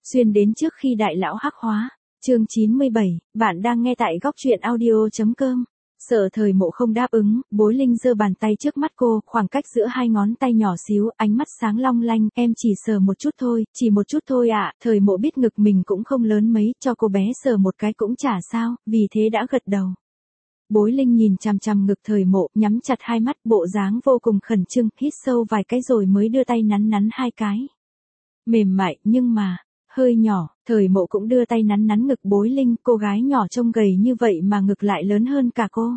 Xuyên đến trước khi đại lão hắc hóa. Chương 97, bạn đang nghe tại góc truyện audio.com. Sợ Thời Mộ không đáp ứng, Bối Linh giơ bàn tay trước mắt cô, khoảng cách giữa hai ngón tay nhỏ xíu, ánh mắt sáng long lanh, em chỉ sờ một chút thôi, chỉ một chút thôi ạ. Thời Mộ biết ngực mình cũng không lớn mấy, cho cô bé sờ một cái cũng chả sao, vì thế đã gật đầu. Bối Linh nhìn chằm chằm ngực Thời Mộ, nhắm chặt hai mắt, bộ dáng vô cùng khẩn trương, hít sâu vài cái rồi mới đưa tay nắn nắn hai cái. Mềm mại, nhưng mà hơi nhỏ. Thời Mộ cũng đưa tay nắn nắn ngực Bối Linh, cô gái nhỏ trông gầy như vậy mà ngực lại lớn hơn cả cô.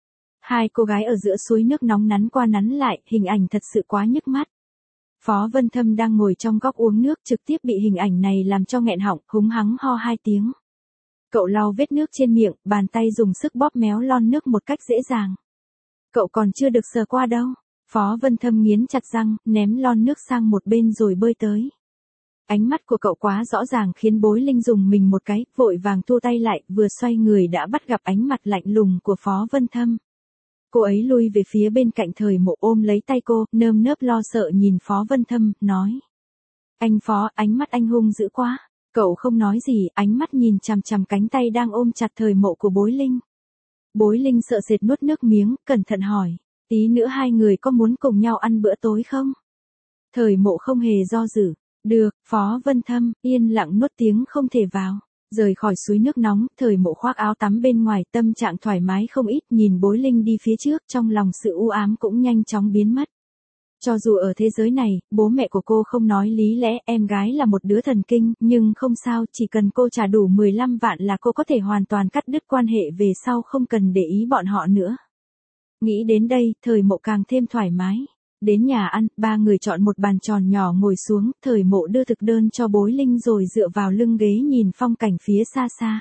Hai cô gái ở giữa suối nước nóng nắn qua nắn lại, hình ảnh thật sự quá nhức mắt. Phó Vân Thâm đang ngồi trong góc uống nước, trực tiếp bị hình ảnh này làm cho nghẹn họng, húng hắng ho hai tiếng. Cậu lau vết nước trên miệng, bàn tay dùng sức bóp méo lon nước một cách dễ dàng. Cậu còn chưa được sờ qua đâu. Phó Vân Thâm nghiến chặt răng, ném lon nước sang một bên rồi bơi tới. Ánh mắt của cậu quá rõ ràng khiến Bối Linh dùng mình một cái, vội vàng thu tay lại, vừa xoay người đã bắt gặp ánh mặt lạnh lùng của Phó Vân Thâm. Cô ấy lui về phía bên cạnh Thời Mộ ôm lấy tay cô, nơm nớp lo sợ nhìn Phó Vân Thâm, nói. Anh Phó, ánh mắt anh hung dữ quá. Cậu không nói gì, ánh mắt nhìn chằm chằm cánh tay đang ôm chặt Thời Mộ của Bối Linh. Bối Linh sợ sệt nuốt nước miếng, cẩn thận hỏi. Tí nữa hai người có muốn cùng nhau ăn bữa tối không? Thời Mộ không hề do dự. Được, Phó Vân Thâm, yên lặng nuốt tiếng không thể vào. Rời khỏi suối nước nóng, Thời Mộ khoác áo tắm bên ngoài, tâm trạng thoải mái không ít, nhìn Bối Linh đi phía trước, trong lòng sự u ám cũng nhanh chóng biến mất. Cho dù ở thế giới này, bố mẹ của cô không nói lý lẽ, em gái là một đứa thần kinh, nhưng không sao, chỉ cần cô trả đủ 15 vạn là cô có thể hoàn toàn cắt đứt quan hệ về sau, không cần để ý bọn họ nữa. Nghĩ đến đây, Thời Mộ càng thêm thoải mái. Đến nhà ăn, ba người chọn một bàn tròn nhỏ ngồi xuống, Thời Mộ đưa thực đơn cho Bối Linh rồi dựa vào lưng ghế nhìn phong cảnh phía xa xa.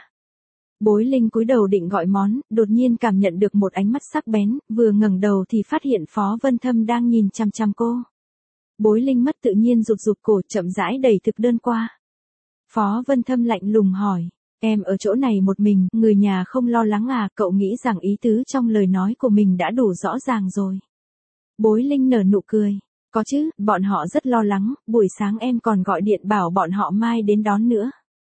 Bối Linh cúi đầu định gọi món, đột nhiên cảm nhận được một ánh mắt sắc bén, vừa ngẩng đầu thì phát hiện Phó Vân Thâm đang nhìn chằm chằm cô. Bối Linh mất tự nhiên rụt rụt cổ, chậm rãi đẩy thực đơn qua. Phó Vân Thâm lạnh lùng hỏi, em ở chỗ này một mình, người nhà không lo lắng à? Cậu nghĩ rằng ý tứ trong lời nói của mình đã đủ rõ ràng rồi. Bối Linh nở nụ cười. Có chứ, bọn họ rất lo lắng, buổi sáng em còn gọi điện bảo bọn họ mai đến đón nữa.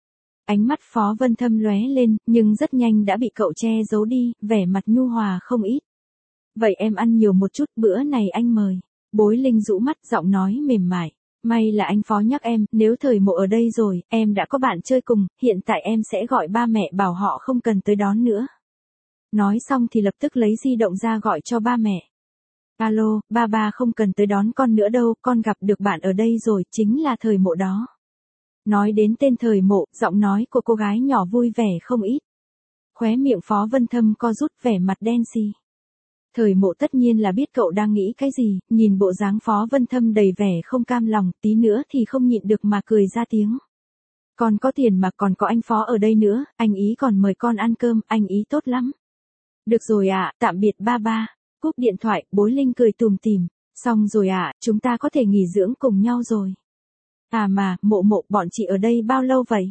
Ánh mắt Phó Vân Thâm lóe lên, nhưng rất nhanh đã bị cậu che giấu đi, vẻ mặt nhu hòa không ít. Vậy em ăn nhiều một chút, bữa này anh mời. Bối Linh rũ mắt, giọng nói mềm mại. May là anh Phó nhắc em, nếu Thời Mộ ở đây rồi, em đã có bạn chơi cùng, hiện tại em sẽ gọi ba mẹ bảo họ không cần tới đón nữa. Nói xong thì lập tức lấy di động ra gọi cho ba mẹ. Alo, ba không cần tới đón con nữa đâu, con gặp được bạn ở đây rồi, chính là Thời Mộ đó. Nói đến tên Thời Mộ, giọng nói của cô gái nhỏ vui vẻ không ít. Khóe miệng Phó Vân Thâm co rút, vẻ mặt đen xì. Thời Mộ tất nhiên là biết cậu đang nghĩ cái gì, nhìn bộ dáng Phó Vân Thâm đầy vẻ không cam lòng, tí nữa thì không nhịn được mà cười ra tiếng. Con có tiền mà còn có anh Phó ở đây nữa, anh ý còn mời con ăn cơm, anh ý tốt lắm. Được rồi ạ, tạm biệt ba. Cúp điện thoại, Bối Linh cười tủm tỉm. Xong rồi ạ, chúng ta có thể nghỉ dưỡng cùng nhau rồi. À mà, Mộ, bọn chị ở đây bao lâu vậy?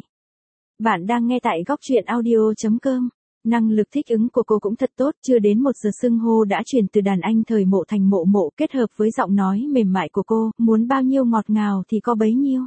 Bạn đang nghe tại góc truyện audio.com. Năng lực thích ứng của cô cũng thật tốt, chưa đến 1 giờ xưng hô đã chuyển từ đàn anh Thời Mộ thành Mộ, kết hợp với giọng nói mềm mại của cô, muốn bao nhiêu ngọt ngào thì có bấy nhiêu.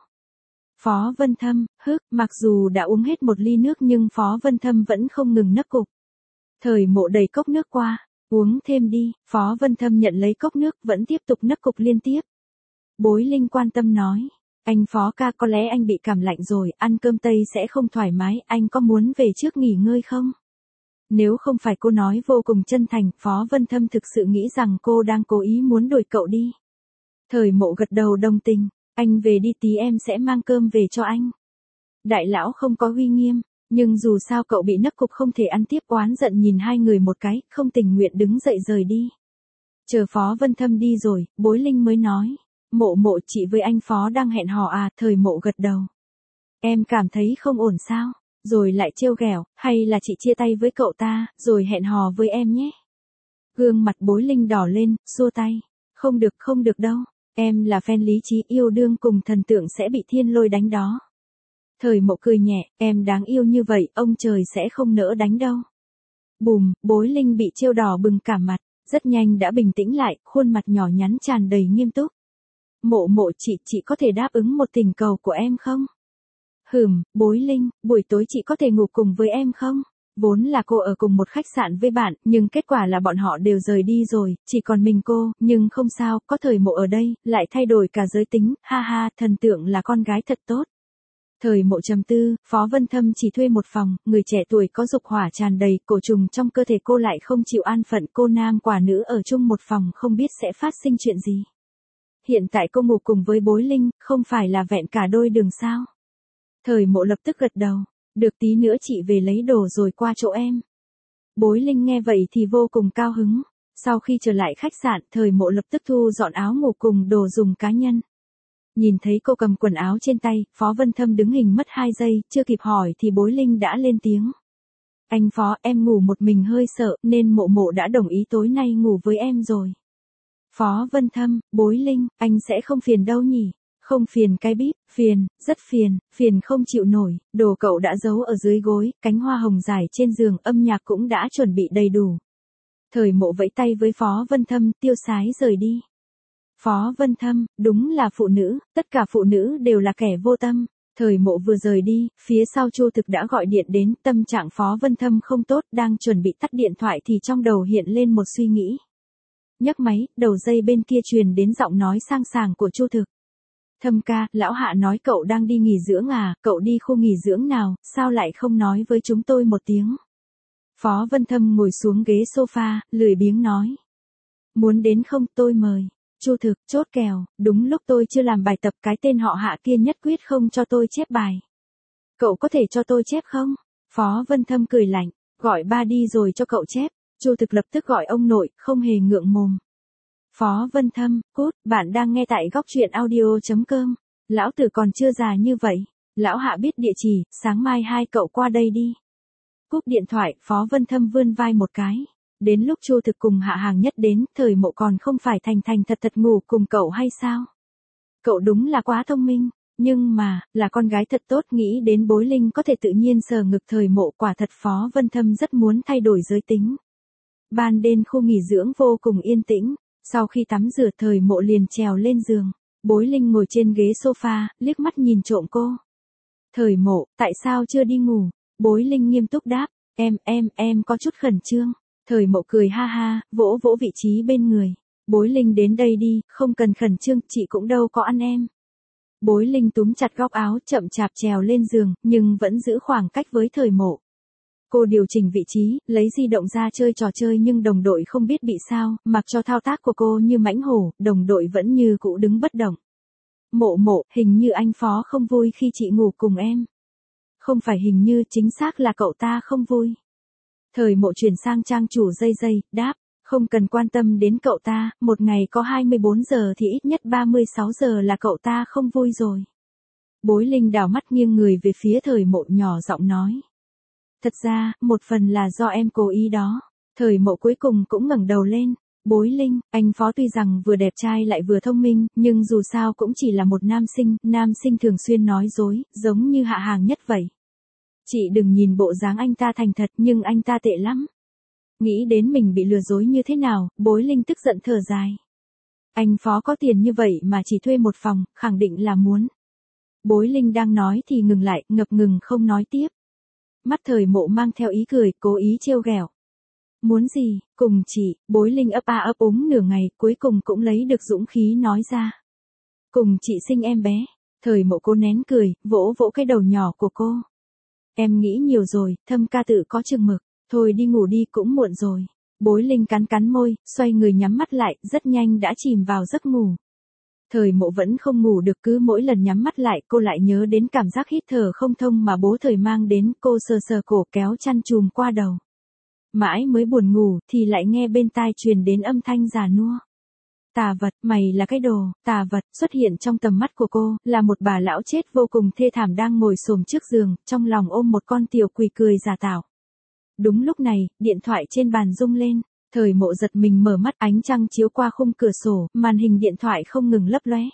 Phó Vân Thâm, mặc dù đã uống hết một ly nước nhưng Phó Vân Thâm vẫn không ngừng nấc cục. Thời Mộ đẩy cốc nước qua. Uống thêm đi, Phó Vân Thâm nhận lấy cốc nước, vẫn tiếp tục nấc cục liên tiếp. Bối Linh quan tâm nói, anh Phó ca, có lẽ anh bị cảm lạnh rồi, ăn cơm Tây sẽ không thoải mái, anh có muốn về trước nghỉ ngơi không? Nếu không phải cô nói vô cùng chân thành, Phó Vân Thâm thực sự nghĩ rằng cô đang cố ý muốn đuổi cậu đi. Thời Mộ gật đầu đồng tình, anh về đi, tí em sẽ mang cơm về cho anh. Đại lão không có uy nghiêm. Nhưng dù sao cậu bị nấc cục không thể ăn tiếp, oán giận nhìn hai người một cái, không tình nguyện đứng dậy rời đi. Chờ Phó Vân Thâm đi rồi, Bối Linh mới nói. Mộ, chị với anh Phó đang hẹn hò à? Thời Mộ gật đầu. Em cảm thấy không ổn sao? Rồi lại trêu ghẹo, hay là chị chia tay với cậu ta, rồi hẹn hò với em nhé? Gương mặt Bối Linh đỏ lên, xua tay. Không được đâu, em là fan lý trí, yêu đương cùng thần tượng sẽ bị thiên lôi đánh đó. Thời Mộ cười nhẹ, em đáng yêu như vậy, ông trời sẽ không nỡ đánh đâu. Bùm, Bối Linh bị trêu đỏ bừng cả mặt, rất nhanh đã bình tĩnh lại, khuôn mặt nhỏ nhắn tràn đầy nghiêm túc. Mộ, chị có thể đáp ứng một tình cầu của em không? Bối Linh, buổi tối chị có thể ngủ cùng với em không? Vốn là cô ở cùng một khách sạn với bạn, nhưng kết quả là bọn họ đều rời đi rồi, chỉ còn mình cô, nhưng không sao, có Thời Mộ ở đây, lại thay đổi cả giới tính, ha ha, thần tượng là con gái thật tốt. Thời Mộ trầm tư, Phó Vân Thâm chỉ thuê một phòng, người trẻ tuổi có dục hỏa tràn đầy, cổ trùng trong cơ thể cô lại không chịu an phận, cô nam quả nữ ở chung một phòng không biết sẽ phát sinh chuyện gì. Hiện tại cô ngủ cùng với Bối Linh, không phải là vẹn cả đôi đường sao? Thời Mộ lập tức gật đầu, được tí nữa chị về lấy đồ rồi qua chỗ em. Bối Linh nghe vậy thì vô cùng cao hứng. Sau khi trở lại khách sạn, Thời Mộ lập tức thu dọn áo ngủ cùng đồ dùng cá nhân. Nhìn thấy cô cầm quần áo trên tay, Phó Vân Thâm đứng hình mất 2 giây, chưa kịp hỏi thì Bối Linh đã lên tiếng. Anh Phó, em ngủ một mình hơi sợ, nên Mộ đã đồng ý tối nay ngủ với em rồi. Phó Vân Thâm, Bối Linh, anh sẽ không phiền đâu nhỉ? Không phiền cái bíp, phiền, rất phiền, phiền không chịu nổi, đồ cậu đã giấu ở dưới gối, cánh hoa hồng dài trên giường, âm nhạc cũng đã chuẩn bị đầy đủ. Thời Mộ vẫy tay với Phó Vân Thâm, tiêu sái rời đi. Phó Vân Thâm, đúng là phụ nữ, tất cả phụ nữ đều là kẻ vô tâm. Thời Mộ vừa rời đi, phía sau Chu Thực đã gọi điện đến, tâm trạng Phó Vân Thâm không tốt, đang chuẩn bị tắt điện thoại thì trong đầu hiện lên một suy nghĩ. Nhấc máy, đầu dây bên kia truyền đến giọng nói sang sảng của Chu Thực. Thâm ca, lão Hạ nói cậu đang đi nghỉ dưỡng à, cậu đi khu nghỉ dưỡng nào, sao lại không nói với chúng tôi một tiếng. Phó Vân Thâm ngồi xuống ghế sofa, lười biếng nói. Muốn đến không, tôi mời. Chu Thực, chốt kèo, đúng lúc tôi chưa làm bài tập, cái tên họ Hạ kia nhất quyết không cho tôi chép bài. Cậu có thể cho tôi chép không? Phó Vân Thâm cười lạnh, gọi ba đi rồi cho cậu chép. Chu Thực lập tức gọi ông nội, không hề ngượng mồm. Phó Vân Thâm, cút, bạn đang nghe tại góc truyện audio.com. Lão tử còn chưa già như vậy. Lão Hạ biết địa chỉ, sáng mai hai cậu qua đây đi. Cúp điện thoại, Phó Vân Thâm vươn vai một cái. Đến lúc Chu Thực cùng Hạ Hàng Nhất đến, Thời Mộ còn không phải thành thật ngủ cùng cậu hay sao? Cậu đúng là quá thông minh, nhưng mà, là con gái thật tốt, nghĩ đến Bối Linh có thể tự nhiên sờ ngực Thời Mộ, quả thật Phó Vân Thâm rất muốn thay đổi giới tính. Ban đêm khu nghỉ dưỡng vô cùng yên tĩnh, sau khi tắm rửa Thời Mộ liền trèo lên giường, Bối Linh ngồi trên ghế sofa, liếc mắt nhìn trộm cô. Thời Mộ, tại sao chưa đi ngủ? Bối Linh nghiêm túc đáp, em có chút khẩn trương. Thời Mộ cười ha ha, vỗ vỗ vị trí bên người. Bối Linh đến đây đi, không cần khẩn trương, chị cũng đâu có ăn em. Bối Linh túm chặt góc áo, chậm chạp trèo lên giường, nhưng vẫn giữ khoảng cách với Thời Mộ. Cô điều chỉnh vị trí, lấy di động ra chơi trò chơi nhưng đồng đội không biết bị sao, mặc cho thao tác của cô như mãnh hổ, đồng đội vẫn như cũ đứng bất động. Mộ, hình như anh Phó không vui khi chị ngủ cùng em. Không phải hình như, chính xác là cậu ta không vui. Thời Mộ chuyển sang trang chủ dây, đáp, không cần quan tâm đến cậu ta, một ngày có 24 giờ thì ít nhất 36 giờ là cậu ta không vui rồi. Bối Linh đảo mắt nghiêng người về phía Thời Mộ, nhỏ giọng nói. Thật ra, một phần là do em cố ý đó. Thời Mộ cuối cùng cũng ngẩng đầu lên. Bối Linh, anh Phó tuy rằng vừa đẹp trai lại vừa thông minh, nhưng dù sao cũng chỉ là một nam sinh thường xuyên nói dối, giống như Hạ Hàng Nhất vậy. Chị đừng nhìn bộ dáng anh ta thành thật, nhưng anh ta tệ lắm. Nghĩ đến mình bị lừa dối như thế nào, Bối Linh tức giận thở dài. Anh Phó có tiền như vậy mà chỉ thuê một phòng, khẳng định là muốn. Bối Linh đang nói thì ngừng lại, ngập ngừng không nói tiếp. Mắt Thời Mộ mang theo ý cười, cố ý trêu ghẹo. Muốn gì, cùng chị, Bối Linh ấp a ấp úng nửa ngày, cuối cùng cũng lấy được dũng khí nói ra. Cùng chị sinh em bé. Thời Mộ cố nén cười, vỗ vỗ cái đầu nhỏ của cô. Em nghĩ nhiều rồi, Thâm ca tự có chừng mực, thôi đi ngủ đi, cũng muộn rồi. Bối Linh cắn môi, xoay người nhắm mắt lại, rất nhanh đã chìm vào giấc ngủ. Thời Mộ vẫn không ngủ được, cứ mỗi lần nhắm mắt lại cô lại nhớ đến cảm giác hít thở không thông mà bố Thời mang đến, cô sờ cổ kéo chăn chùm qua đầu. Mãi mới buồn ngủ thì lại nghe bên tai truyền đến âm thanh già nua. Tà vật, mày là cái đồ, tà vật, xuất hiện trong tầm mắt của cô, là một bà lão chết vô cùng thê thảm đang ngồi xổm trước giường, trong lòng ôm một con tiểu quỷ cười giả tạo. Đúng lúc này, điện thoại trên bàn rung lên, Thời Mộ giật mình mở mắt, ánh trăng chiếu qua khung cửa sổ, màn hình điện thoại không ngừng lấp lóe.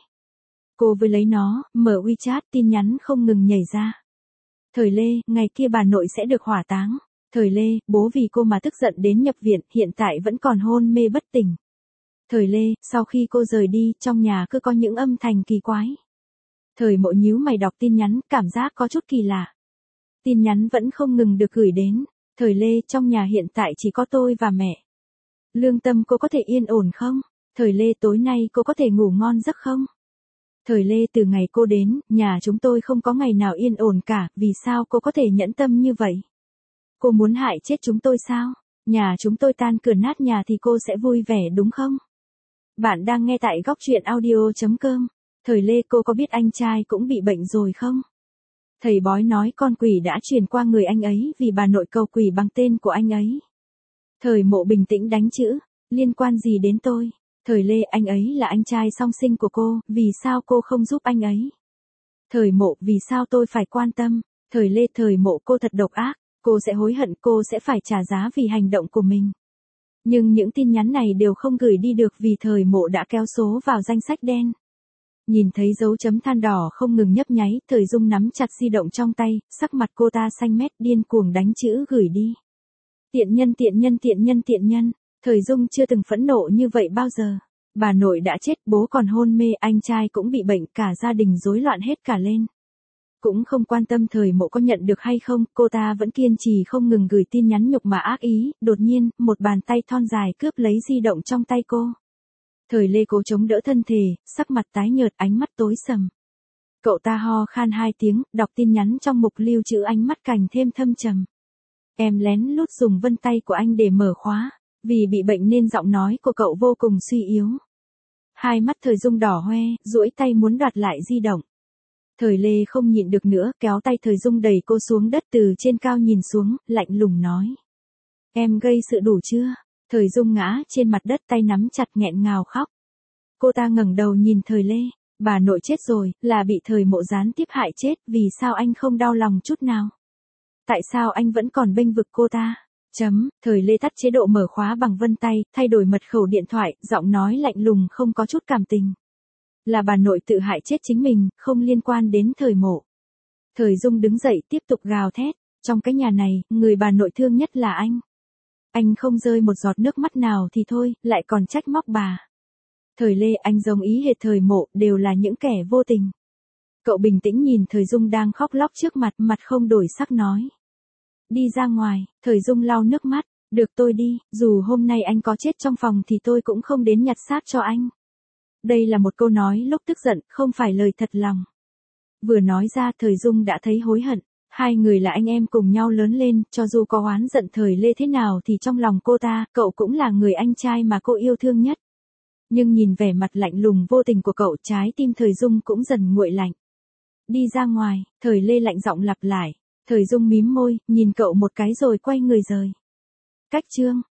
Cô với lấy nó, mở WeChat, tin nhắn không ngừng nhảy ra. Thời Lê, ngày kia bà nội sẽ được hỏa táng. Thời Lê, bố vì cô mà tức giận đến nhập viện, hiện tại vẫn còn hôn mê bất tỉnh. Thời Lê, sau khi cô rời đi, trong nhà cứ có những âm thanh kỳ quái. Thời Mộ nhíu mày đọc tin nhắn, cảm giác có chút kỳ lạ. Tin nhắn vẫn không ngừng được gửi đến. Thời Lê, trong nhà hiện tại chỉ có tôi và mẹ. Lương tâm cô có thể yên ổn không? Thời Lê, tối nay cô có thể ngủ ngon giấc không? Thời Lê, từ ngày cô đến, nhà chúng tôi không có ngày nào yên ổn cả, vì sao cô có thể nhẫn tâm như vậy? Cô muốn hại chết chúng tôi sao? Nhà chúng tôi tan cửa nát nhà thì cô sẽ vui vẻ đúng không? Bạn đang nghe tại góc truyện audio.com. Thời Lê, cô có biết anh trai cũng bị bệnh rồi không? Thầy bói nói con quỷ đã truyền qua người anh ấy vì bà nội cầu quỷ bằng tên của anh ấy. Thời Mộ bình tĩnh đánh chữ, liên quan gì đến tôi? Thời Lê, anh ấy là anh trai song sinh của cô, vì sao cô không giúp anh ấy? Thời Mộ, vì sao tôi phải quan tâm? Thời Lê, Thời Mộ, cô thật độc ác, cô sẽ hối hận, cô sẽ phải trả giá vì hành động của mình. Nhưng những tin nhắn này đều không gửi đi được vì Thời Mộ đã kéo số vào danh sách đen. Nhìn thấy dấu chấm than đỏ không ngừng nhấp nháy, Thời Dung nắm chặt di động trong tay, sắc mặt cô ta xanh mét điên cuồng đánh chữ gửi đi. Tiện nhân tiện nhân tiện nhân tiện nhân, Thời Dung chưa từng phẫn nộ như vậy bao giờ. Bà nội đã chết, bố còn hôn mê, anh trai cũng bị bệnh, cả gia đình rối loạn hết cả lên. Cũng không quan tâm Thời Mộ có nhận được hay không, cô ta vẫn kiên trì không ngừng gửi tin nhắn nhục mạ ác ý, đột nhiên, một bàn tay thon dài cướp lấy di động trong tay cô. Thời Lê cố chống đỡ thân thể, sắc mặt tái nhợt, ánh mắt tối sầm. Cậu ta ho khan 2 tiếng, đọc tin nhắn trong mục lưu trữ, ánh mắt càng thêm thâm trầm. Em lén lút dùng vân tay của anh để mở khóa, vì bị bệnh nên giọng nói của cậu vô cùng suy yếu. Hai mắt Thời Dung đỏ hoe, duỗi tay muốn đoạt lại di động. Thời Lê không nhịn được nữa, kéo tay Thời Dung đẩy cô xuống đất, từ trên cao nhìn xuống, lạnh lùng nói. Em gây sự đủ chưa? Thời Dung ngã trên mặt đất, tay nắm chặt nghẹn ngào khóc. Cô ta ngẩng đầu nhìn Thời Lê, bà nội chết rồi, là bị Thời Mộ gián tiếp hại chết, vì sao anh không đau lòng chút nào? Tại sao anh vẫn còn bênh vực cô ta? Thời Lê tắt chế độ mở khóa bằng vân tay, thay đổi mật khẩu điện thoại, giọng nói lạnh lùng không có chút cảm tình. Là bà nội tự hại chết chính mình, không liên quan đến Thời Mộ. Thời Dung đứng dậy tiếp tục gào thét, trong cái nhà này, người bà nội thương nhất là anh. Anh không rơi một giọt nước mắt nào thì thôi, lại còn trách móc bà. Thời Lê, anh giống ý hệt Thời Mộ, đều là những kẻ vô tình. Cậu bình tĩnh nhìn Thời Dung đang khóc lóc trước mặt, mặt không đổi sắc nói. Đi ra ngoài, Thời Dung lau nước mắt, được tôi đi, dù hôm nay anh có chết trong phòng thì tôi cũng không đến nhặt xác cho anh. Đây là một câu nói lúc tức giận, không phải lời thật lòng. Vừa nói ra Thời Dung đã thấy hối hận, hai người là anh em cùng nhau lớn lên, cho dù có oán giận Thời Lê thế nào thì trong lòng cô ta, cậu cũng là người anh trai mà cô yêu thương nhất. Nhưng nhìn vẻ mặt lạnh lùng vô tình của cậu, trái tim Thời Dung cũng dần nguội lạnh. Đi ra ngoài, Thời Lê lạnh giọng lặp lại. Thời Dung mím môi, nhìn cậu một cái rồi quay người rời. Cách chương